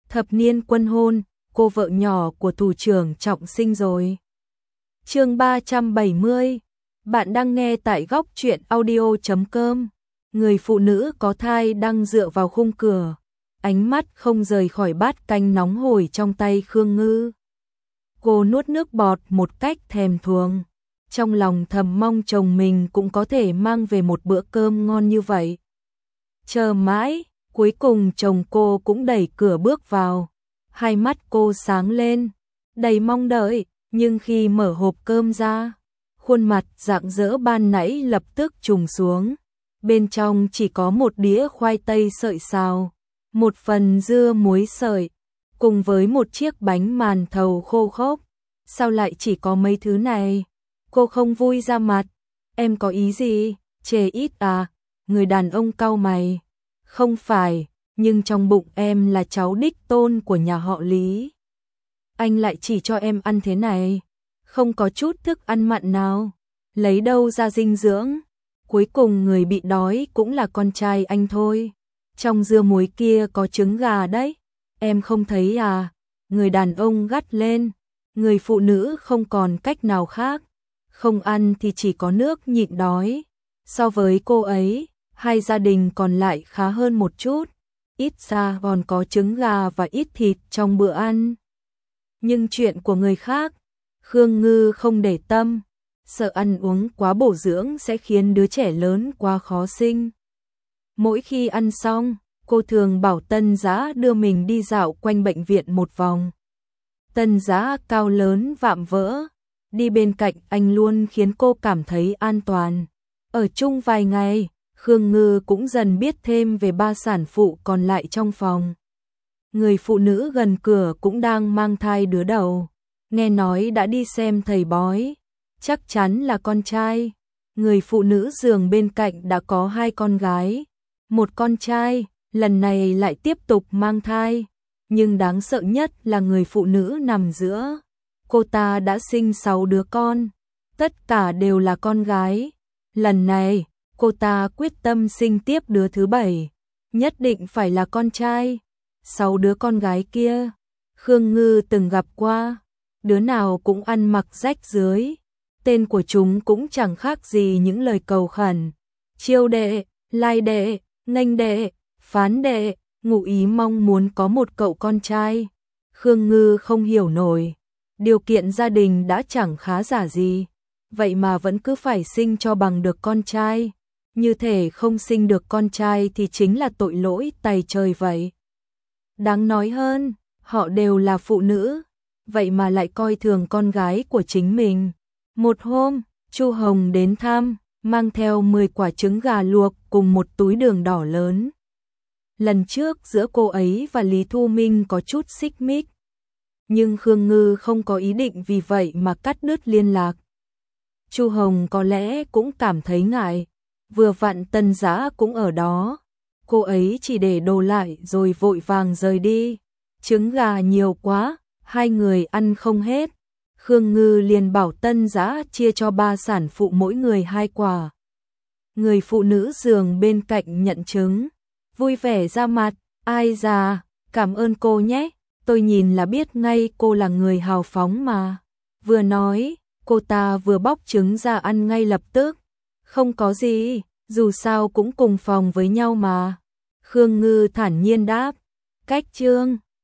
thập niên quân hôn, cô vợ nhỏ của thủ trưởng Trọng sinh rồi. Chương 370. Bạn đang nghe tại góc truyện audio.com. Người phụ nữ có thai đang dựa vào khung cửa, ánh mắt không rời khỏi bát canh nóng hổi trong tay Khương Ngư. Cô nuốt nước bọt một cách thèm thuồng, trong lòng thầm mong chồng mình cũng có thể mang về một bữa cơm ngon như vậy. Chờ mãi, cuối cùng chồng cô cũng đẩy cửa bước vào. Hai mắt cô sáng lên, đầy mong đợi, nhưng khi mở hộp cơm ra, khuôn mặt rạng rỡ ban nãy lập tức trùng xuống. Bên trong chỉ có một đĩa khoai tây sợi xào, một phần dưa muối sợi, cùng với một chiếc bánh màn thầu khô khốc. Sao lại chỉ có mấy thứ này? Cô không vui ra mặt. Em có ý gì? Chê ít à? Người đàn ông cau mày. Không phải, nhưng trong bụng em là cháu đích tôn của nhà họ Lý. Anh lại chỉ cho em ăn thế này, không có chút thức ăn mặn nào, lấy đâu ra dinh dưỡng. Cuối cùng người bị đói cũng là con trai anh thôi. Trong dưa muối kia có trứng gà đấy, em không thấy à? Người đàn ông gắt lên. Người phụ nữ không còn cách nào khác, không ăn thì chỉ có nước nhịn đói. So với cô ấy, hai gia đình còn lại khá hơn một chút, ít ra còn có trứng gà và ít thịt trong bữa ăn. Nhưng chuyện của người khác, Khương Ngư không để tâm, sợ ăn uống quá bổ dưỡng sẽ khiến đứa trẻ lớn quá khó sinh. Mỗi khi ăn xong, cô thường bảo Tân Dã đưa mình đi dạo quanh bệnh viện một vòng. Tân Dã cao lớn vạm vỡ, đi bên cạnh anh luôn khiến cô cảm thấy an toàn. Ở chung vài ngày, Khương Ngư cũng dần biết thêm về ba sản phụ còn lại trong phòng. Người phụ nữ gần cửa cũng đang mang thai đứa đầu, nghe nói đã đi xem thầy bói, chắc chắn là con trai. Người phụ nữ giường bên cạnh đã có hai con gái, một con trai, lần này lại tiếp tục mang thai. Nhưng đáng sợ nhất là người phụ nữ nằm giữa. Cô ta đã sinh 6 đứa con, tất cả đều là con gái. Lần này, cô ta quyết tâm sinh tiếp đứa thứ 7, nhất định phải là con trai. 6 đứa con gái kia, Khương Ngư từng gặp qua, đứa nào cũng ăn mặc rách rưới. Tên của chúng cũng chẳng khác gì những lời cầu khẩn. Chiêu đệ, lai đệ, nghênh đệ, phán đệ, ngụ ý mong muốn có một cậu con trai. Khương Ngư không hiểu nổi, điều kiện gia đình đã chẳng khá giả gì, vậy mà vẫn cứ phải sinh cho bằng được con trai. Như thể không sinh được con trai thì chính là tội lỗi tày trời vậy. Đáng nói hơn, họ đều là phụ nữ, vậy mà lại coi thường con gái của chính mình. Một hôm, Chu Hồng đến thăm, mang theo 10 quả trứng gà luộc cùng một túi đường đỏ lớn. Lần trước giữa cô ấy và Lý Thu Minh có chút xích mích, nhưng Khương Ngư không có ý định vì vậy mà cắt đứt liên lạc. Chu Hồng có lẽ cũng cảm thấy ngại, vừa vặn Tân Dã cũng ở đó, cô ấy chỉ để đồ lại rồi vội vàng rời đi. Trứng gà nhiều quá, hai người ăn không hết. Khương Ngư liền bảo Tân Dã chia cho ba sản phụ mỗi người 2 quả. Người phụ nữ giường bên cạnh nhận trứng, vui vẻ ra mặt. Ai già, cảm ơn cô nhé, tôi nhìn là biết ngay cô là người hào phóng mà. Vừa nói, cô ta vừa bóc trứng ra ăn ngay lập tức. Không có gì, dù sao cũng cùng phòng với nhau mà. Khương Ngư thản nhiên đáp. Cách chương